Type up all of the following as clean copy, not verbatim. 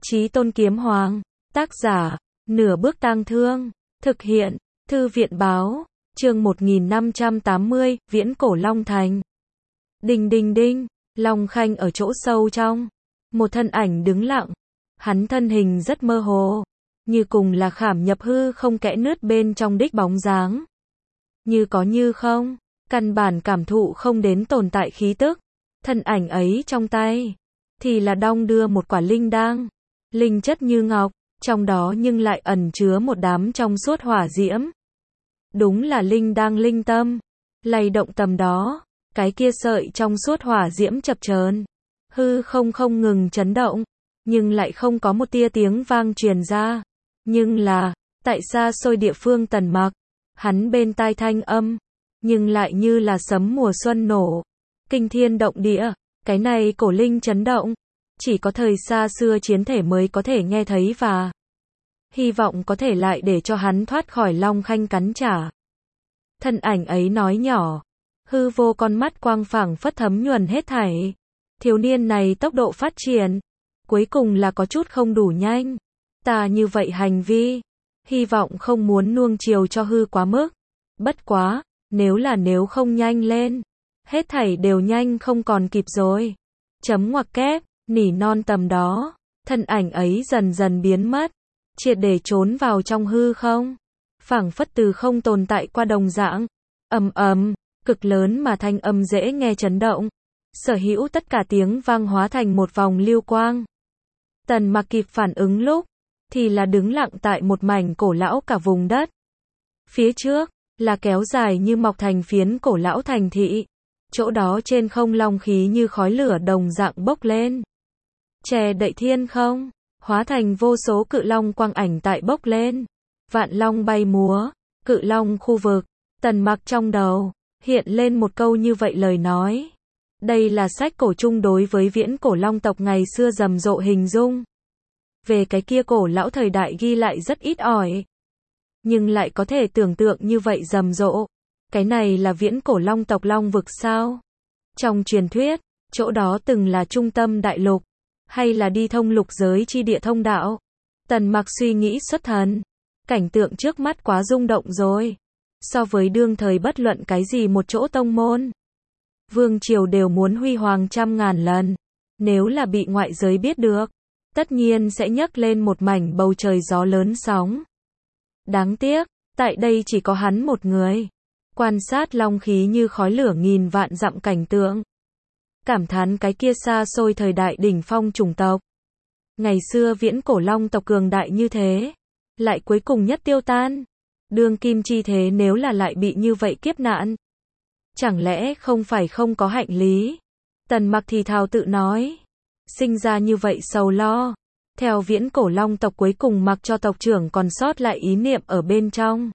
Chí Tôn Kiếm Hoàng, tác giả, Nửa Bước Tang Thương, thực hiện, Thư viện báo, chương 1580, Viễn Cổ Long Thành. Đinh đinh đinh, Long Khanh ở chỗ sâu trong, một thân ảnh đứng lặng, hắn thân hình rất mơ hồ, như cùng là khảm nhập hư không kẽ nứt bên trong đích bóng dáng. Như có như không, căn bản cảm thụ không đến tồn tại khí tức, thân ảnh ấy trong tay, thì là đong đưa một quả linh đăng, linh chất như ngọc, trong đó nhưng lại ẩn chứa một đám trong suốt hỏa diễm. Đúng là linh đăng linh tâm, lay động tầm đó, cái kia sợi trong suốt hỏa diễm chập chờn, hư không ngừng chấn động, nhưng lại không có một tia tiếng vang truyền ra. Nhưng là, tại xa xôi địa phương Tần Mặc, hắn bên tai thanh âm, nhưng lại như là sấm mùa xuân nổ, kinh thiên động địa, cái này cổ linh chấn động, chỉ có thời xa xưa chiến thể mới có thể nghe thấy và hy vọng có thể lại để cho hắn thoát khỏi Long Khanh cắn trả. Thân ảnh ấy nói nhỏ, hư vô con mắt quang phảng phất thấm nhuần hết thảy. Thiếu niên này tốc độ phát triển, cuối cùng là có chút không đủ nhanh. Ta như vậy hành vi, hy vọng không muốn nuông chiều cho hư quá mức. Bất quá, nếu không nhanh lên, hết thảy đều nhanh không còn kịp rồi. Chấm ngoặc kép, nỉ non tầm đó, thân ảnh ấy dần dần biến mất, triệt để trốn vào trong hư không, phảng phất từ không tồn tại qua đồng dạng. Ầm ầm, cực lớn mà thanh âm dễ nghe chấn động, sở hữu tất cả tiếng vang hóa thành một vòng lưu quang. Tần Mặc kịp phản ứng lúc, thì là đứng lặng tại một mảnh cổ lão cả vùng đất. Phía trước, là kéo dài như mọc thành phiến cổ lão thành thị. Chỗ đó trên không long khí như khói lửa đồng dạng bốc lên, che đậy thiên không, hóa thành vô số cự long quang ảnh tại bốc lên. Vạn long bay múa, cự long khu vực. Tần Mặc trong đầu hiện lên một câu như vậy lời nói. Đây là sách cổ chung đối với viễn cổ long tộc ngày xưa rầm rộ hình dung. Về cái kia cổ lão thời đại ghi lại rất ít ỏi, nhưng lại có thể tưởng tượng như vậy rầm rộ. Cái này là viễn cổ long tộc long vực sao? Trong truyền thuyết, chỗ đó từng là trung tâm đại lục, hay là đi thông lục giới chi địa thông đạo? Tần Mặc suy nghĩ xuất thần, cảnh tượng trước mắt quá rung động rồi. So với đương thời bất luận cái gì một chỗ tông môn, vương triều đều muốn huy hoàng trăm ngàn lần. Nếu là bị ngoại giới biết được, tất nhiên sẽ nhấc lên một mảnh bầu trời gió lớn sóng. Đáng tiếc, tại đây chỉ có hắn một người, quan sát long khí như khói lửa nghìn vạn dặm cảnh tượng. Cảm thán cái kia xa xôi thời đại đỉnh phong chủng tộc. Ngày xưa viễn cổ long tộc cường đại như thế, lại cuối cùng nhất tiêu tan. Đương kim chi thế nếu là lại bị như vậy kiếp nạn, chẳng lẽ không phải không có hạnh lý? Tần Mặc thì thào tự nói, sinh ra như vậy sầu lo. Theo viễn cổ long tộc cuối cùng mặc cho tộc trưởng còn sót lại ý niệm ở bên trong.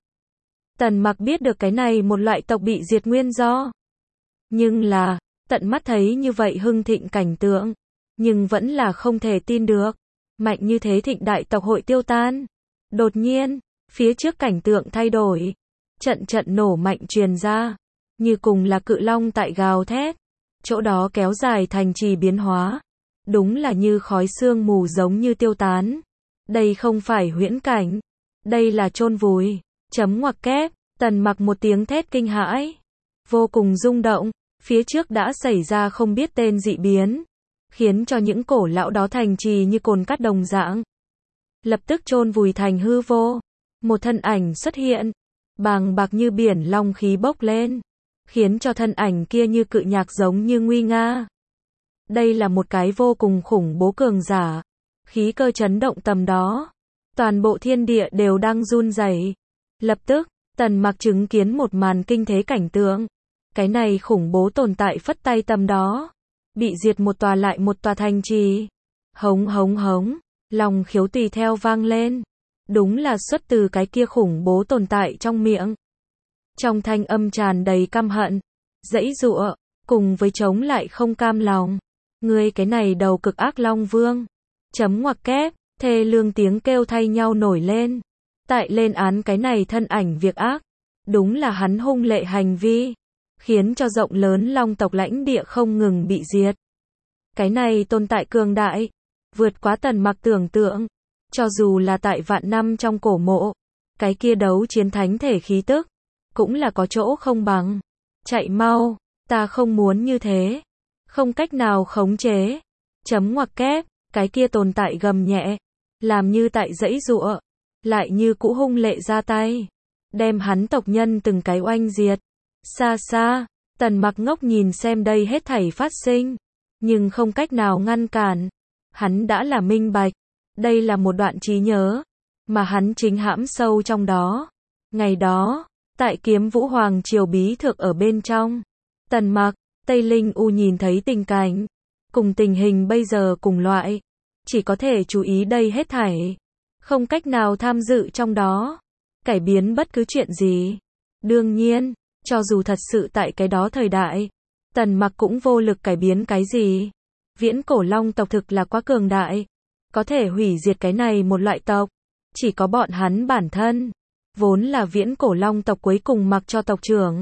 Tần Mặc biết được cái này một loại tộc bị diệt nguyên do. Nhưng là, tận mắt thấy như vậy hưng thịnh cảnh tượng, nhưng vẫn là không thể tin được. Mạnh như thế thịnh đại tộc hội tiêu tan. Đột nhiên, phía trước cảnh tượng thay đổi, trận nổ mạnh truyền ra, như cùng là cự long tại gào thét. Chỗ đó kéo dài thành trì biến hóa, đúng là như khói sương mù giống như tiêu tán. Đây không phải huyễn cảnh, đây là chôn vùi. Chấm ngoặc kép, Tần Mặc một tiếng thét kinh hãi, vô cùng rung động. Phía trước đã xảy ra không biết tên dị biến, khiến cho những cổ lão đó thành trì như cồn cát đồng dạng, lập tức chôn vùi thành hư vô. Một thân ảnh xuất hiện, bàng bạc như biển long khí bốc lên, khiến cho thân ảnh kia như cự nhạc giống như nguy nga. Đây là một cái vô cùng khủng bố cường giả, khí cơ chấn động tầm đó, toàn bộ thiên địa đều đang run rẩy. Lập tức, Tần Mặc chứng kiến một màn kinh thế cảnh tượng. Cái này khủng bố tồn tại phất tay tầm đó, bị diệt một tòa lại một tòa thành trì. Hống hống hống, long khiếu tùy theo vang lên. Đúng là xuất từ cái kia khủng bố tồn tại trong miệng. Trong thanh âm tràn đầy căm hận, giãy giụa, cùng với chống lại không cam lòng. Ngươi cái này đầu cực ác long vương. Chấm ngoặc kép, thê lương tiếng kêu thay nhau nổi lên. Tại lên án cái này thân ảnh việc ác. Đúng là hắn hung lệ hành vi, khiến cho rộng lớn long tộc lãnh địa không ngừng bị diệt. Cái này tồn tại cường đại, vượt quá Tần Mặc tưởng tượng. Cho dù là tại vạn năm trong cổ mộ, cái kia đấu chiến thánh thể khí tức, cũng là có chỗ không bằng. Chạy mau, ta không muốn như thế. Không cách nào khống chế. Chấm ngoặc kép, cái kia tồn tại gầm nhẹ, làm như tại giãy giụa, lại như cũ hung lệ ra tay, đem hắn tộc nhân từng cái oanh diệt. Xa xa, Tần Mặc ngốc nhìn xem đây hết thảy phát sinh, nhưng không cách nào ngăn cản. Hắn đã là minh bạch, đây là một đoạn trí nhớ, mà hắn chính hãm sâu trong đó. Ngày đó, tại Kiếm Vũ Hoàng Triều bí thực ở bên trong, Tần Mặc, Tây Linh U nhìn thấy tình cảnh, cùng tình hình bây giờ cùng loại, chỉ có thể chú ý đây hết thảy, không cách nào tham dự trong đó, cải biến bất cứ chuyện gì. Đương nhiên, cho dù thật sự tại cái đó thời đại, Tần Mặc cũng vô lực cải biến cái gì. Viễn cổ long tộc thực là quá cường đại, có thể hủy diệt cái này một loại tộc, chỉ có bọn hắn bản thân, vốn là viễn cổ long tộc cuối cùng mặc cho tộc trưởng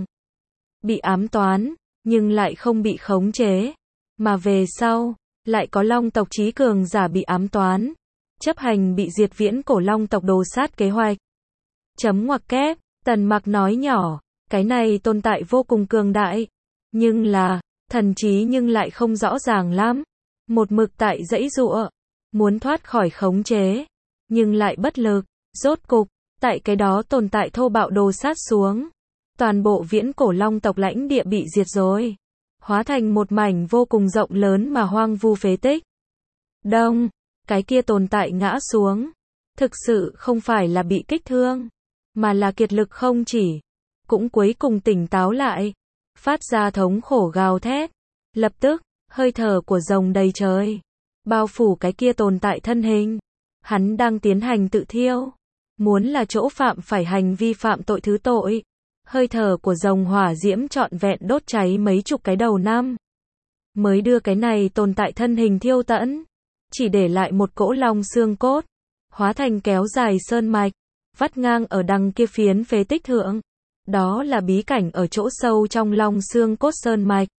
bị ám toán, nhưng lại không bị khống chế, mà về sau, lại có long tộc trí cường giả bị ám toán, chấp hành bị diệt viễn cổ long tộc đồ sát kế hoạch. Chấm ngoặc kép, Tần Mặc nói nhỏ, cái này tồn tại vô cùng cường đại, nhưng là, thần trí nhưng lại không rõ ràng lắm, một mực tại giãy giụa, muốn thoát khỏi khống chế, nhưng lại bất lực, rốt cục, tại cái đó tồn tại thô bạo đồ sát xuống, toàn bộ viễn cổ long tộc lãnh địa bị diệt rồi, hóa thành một mảnh vô cùng rộng lớn mà hoang vu phế tích. Đông, cái kia tồn tại ngã xuống, thực sự không phải là bị kích thương, mà là kiệt lực không chỉ, cũng cuối cùng tỉnh táo lại, phát ra thống khổ gào thét. Lập tức, hơi thở của rồng đầy trời, bao phủ cái kia tồn tại thân hình. Hắn đang tiến hành tự thiêu, muốn là chỗ phạm phải hành vi phạm tội thứ tội. Hơi thở của rồng hỏa diễm trọn vẹn đốt cháy mấy chục cái đầu năm, mới đưa cái này tồn tại thân hình thiêu tẫn, chỉ để lại một cỗ long xương cốt, hóa thành kéo dài sơn mạch, vắt ngang ở đằng kia phiến phế tích thượng. Đó là bí cảnh ở chỗ sâu trong long xương cốt sơn mạch.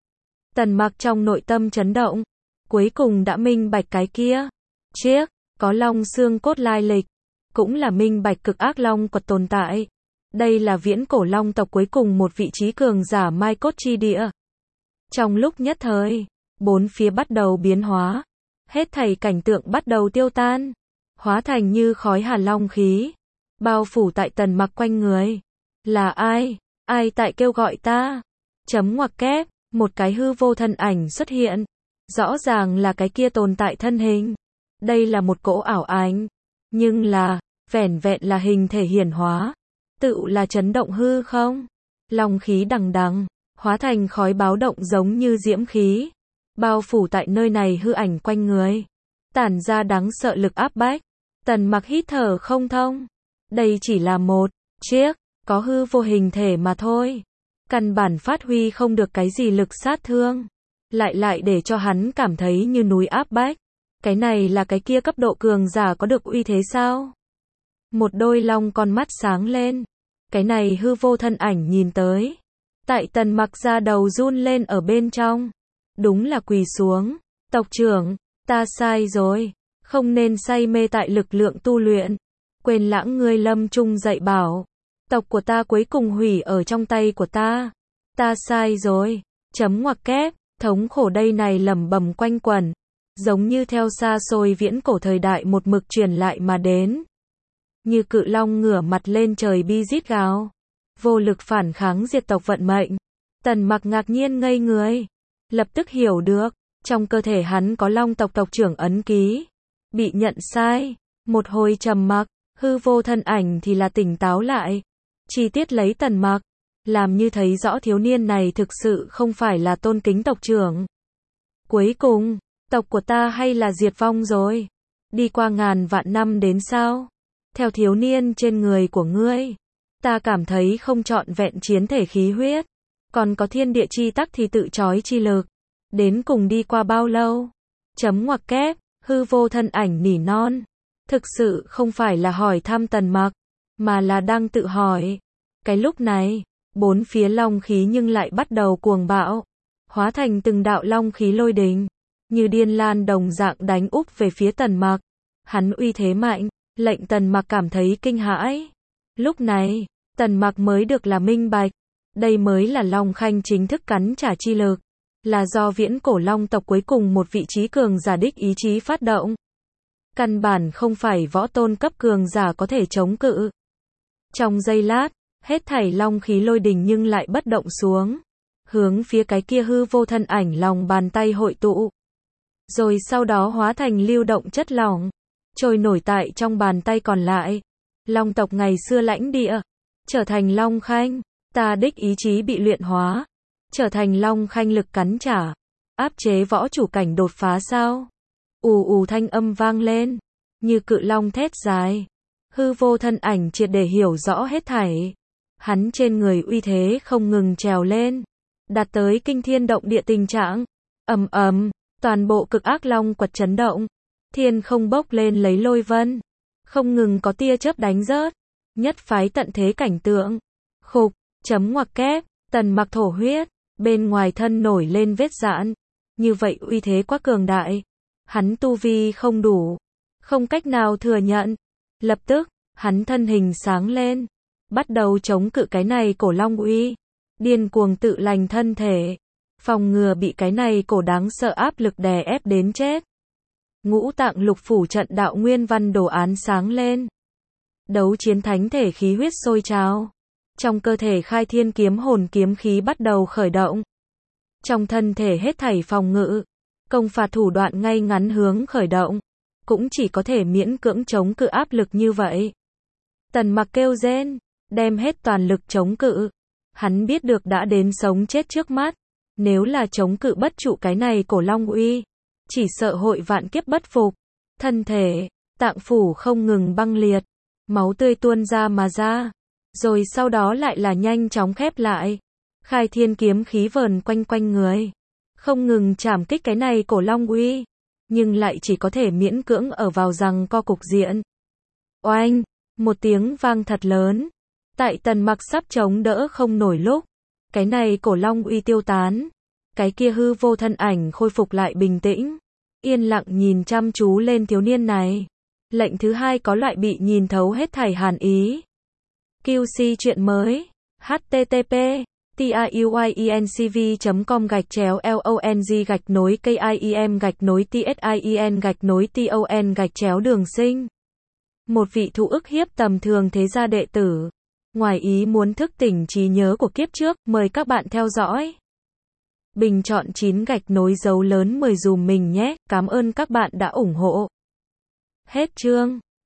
Tần Mặc trong nội tâm chấn động, cuối cùng đã minh bạch cái kia chiếc có long xương cốt lai lịch, cũng là minh bạch cực ác long quật tồn tại. Đây là viễn cổ long tộc cuối cùng một vị trí cường giả mai cốt chi địa. Trong lúc nhất thời, bốn phía bắt đầu biến hóa, hết thảy cảnh tượng bắt đầu tiêu tan, hóa thành như khói hàn long khí, bao phủ tại Tần Mặc quanh người. Là ai? Ai tại kêu gọi ta? Chấm ngoặc kép, một cái hư vô thân ảnh xuất hiện. Rõ ràng là cái kia tồn tại thân hình. Đây là một cỗ ảo ảnh, nhưng là, vẻn vẹn là hình thể hiển hóa, tự là chấn động hư không? Long khí đằng đằng, hóa thành khói báo động giống như diễm khí, bao phủ tại nơi này hư ảnh quanh người, tản ra đáng sợ lực áp bách. Tần Mặc hít thở không thông. Đây chỉ là một chiếc có hư vô hình thể mà thôi, căn bản phát huy không được cái gì lực sát thương, lại để cho hắn cảm thấy như núi áp bách. Cái này là cái kia cấp độ cường giả có được uy thế sao? Một đôi long con mắt sáng lên, cái này hư vô thân ảnh nhìn tới, tại Tần Mặc ra đầu run lên ở bên trong, đúng là quỳ xuống. Tộc trưởng, ta sai rồi, không nên say mê tại lực lượng tu luyện, quên lãng ngươi lâm chung dạy bảo. Tộc của ta cuối cùng hủy ở trong tay của ta. Ta sai rồi. Chấm ngoặc kép, thống khổ đây này lẩm bẩm quanh quẩn, giống như theo xa xôi viễn cổ thời đại một mực truyền lại mà đến. Như cự long ngửa mặt lên trời bi rít gào, vô lực phản kháng diệt tộc vận mệnh. Tần Mặc ngạc nhiên ngây người, lập tức hiểu được, trong cơ thể hắn có long tộc tộc trưởng ấn ký, bị nhận sai. Một hồi trầm mặc, hư vô thân ảnh thì là tỉnh táo lại. Chi tiết lấy Tần Mặc, làm như thấy rõ thiếu niên này thực sự không phải là tôn kính tộc trưởng. Cuối cùng, tộc của ta hay là diệt vong rồi? Đi qua ngàn vạn năm đến sao? Theo thiếu niên trên người của ngươi, ta cảm thấy không trọn vẹn chiến thể khí huyết, còn có thiên địa chi tắc thì tự chói chi lực. Đến cùng đi qua bao lâu? Chấm ngoặc kép, hư vô thân ảnh nỉ non. Thực sự không phải là hỏi thăm Tần Mặc, mà là đang tự hỏi. Cái lúc này, bốn phía long khí nhưng lại bắt đầu cuồng bạo, hóa thành từng đạo long khí lôi đình, như điên lan đồng dạng đánh úp về phía Tần Mặc. Hắn uy thế mạnh, lệnh Tần Mặc cảm thấy kinh hãi. Lúc này, Tần Mặc mới được là minh bạch, đây mới là Long Khanh chính thức cắn trả chi lực, là do viễn cổ long tộc cuối cùng một vị trí cường giả đích ý chí phát động. Căn bản không phải võ tôn cấp cường giả có thể chống cự. Trong giây lát, hết thảy long khí lôi đình nhưng lại bất động xuống, hướng phía cái kia hư vô thân ảnh lòng bàn tay hội tụ. Rồi sau đó hóa thành lưu động chất lỏng, trôi nổi tại trong bàn tay còn lại. Long tộc ngày xưa lãnh địa, trở thành Long Khanh, ta đích ý chí bị luyện hóa, trở thành Long Khanh lực cắn trả, áp chế võ chủ cảnh đột phá sao? Ù ù thanh âm vang lên, như cự long thét dài. Hư vô thân ảnh triệt để hiểu rõ hết thảy. Hắn trên người uy thế không ngừng trèo lên, đạt tới kinh thiên động địa tình trạng. Ầm ầm, toàn bộ cực ác long quật chấn động, thiên không bốc lên lấy lôi vân, không ngừng có tia chớp đánh rớt, nhất phái tận thế cảnh tượng. Khục, chấm ngoặc kép, Tần Mặc thổ huyết, bên ngoài thân nổi lên vết rạn. Như vậy uy thế quá cường đại, hắn tu vi không đủ, không cách nào thừa nhận. Lập tức, hắn thân hình sáng lên, bắt đầu chống cự cái này cổ long uy, điên cuồng tự lành thân thể, phòng ngừa bị cái này cổ đáng sợ áp lực đè ép đến chết. Ngũ tạng lục phủ trận đạo nguyên văn đồ án sáng lên. Đấu chiến thánh thể khí huyết sôi trào. Trong cơ thể khai thiên kiếm hồn kiếm khí bắt đầu khởi động. Trong thân thể hết thảy phòng ngự, công phạt thủ đoạn ngay ngắn hướng khởi động, cũng chỉ có thể miễn cưỡng chống cự áp lực như vậy. Tần Mặc kêu rên, đem hết toàn lực chống cự. Hắn biết được đã đến sống chết trước mắt, nếu là chống cự bất trụ cái này cổ long uy, chỉ sợ hội vạn kiếp bất phục. Thân thể, tạng phủ không ngừng băng liệt, máu tươi tuôn ra mà ra, rồi sau đó lại là nhanh chóng khép lại. Khai thiên kiếm khí vờn quanh quanh người, không ngừng chảm kích cái này cổ long uy, nhưng lại chỉ có thể miễn cưỡng ở vào giằng co cục diện. Oanh, một tiếng vang thật lớn, tại Tần Mặc sắp chống đỡ không nổi lúc, cái này cổ long uy tiêu tán, cái kia hư vô thân ảnh khôi phục lại bình tĩnh, yên lặng nhìn chăm chú lên thiếu niên này. Lệnh thứ hai có loại bị nhìn thấu hết thảy hàn ý. QC chuyện mới, http tiuyenc.com/long-KIEM-TSIEN-TON Đường Sinh. Một vị thụ ức hiếp tầm thường thế gia đệ tử, ngoài ý muốn thức tỉnh trí nhớ của kiếp trước, mời các bạn theo dõi. Bình chọn 9 gạch nối dấu lớn 10 dùm mình nhé, cảm ơn các bạn đã ủng hộ. Hết chương.